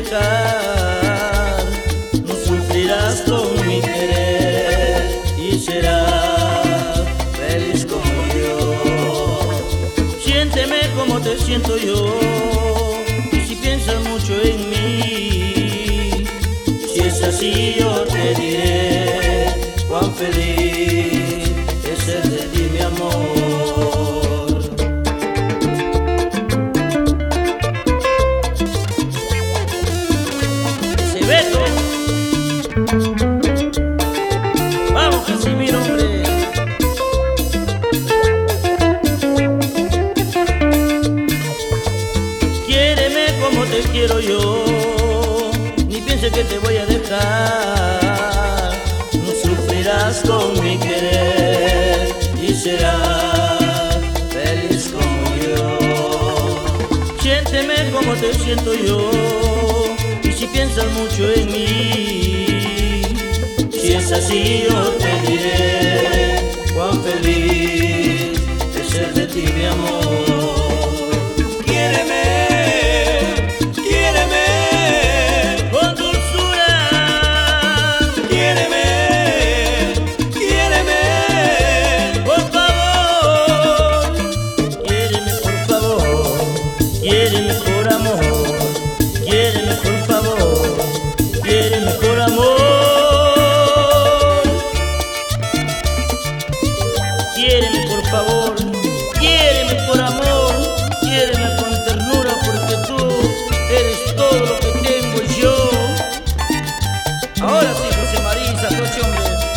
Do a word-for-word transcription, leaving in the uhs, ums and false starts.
dejar, no sufrirás con mi querer y serás feliz como yo. Siénteme como te siento yo, y si piensas mucho en mí, si es así yo te diré cuán feliz es ser de ti mi amor. Beto, vamos Casimiro, hombre. Quiéreme como te quiero yo, ni pienses que te voy a dejar. No sufrirás con mi querer y serás feliz como yo. Siénteme como te siento yo, si piensas mucho en mí, si es así yo te diré cuán feliz es ser de ti mi amor. Quiéreme, quiéreme con dulzura, quiéreme, quiéreme por favor, quiéreme por favor, quiéreme por amor, quiéreme por favor, quiéreme por amor, quiéreme por favor, quiéreme por amor, quiéreme con ternura, porque tú eres todo lo que tengo yo. Ahora sí, José María, Satoshi, hombre.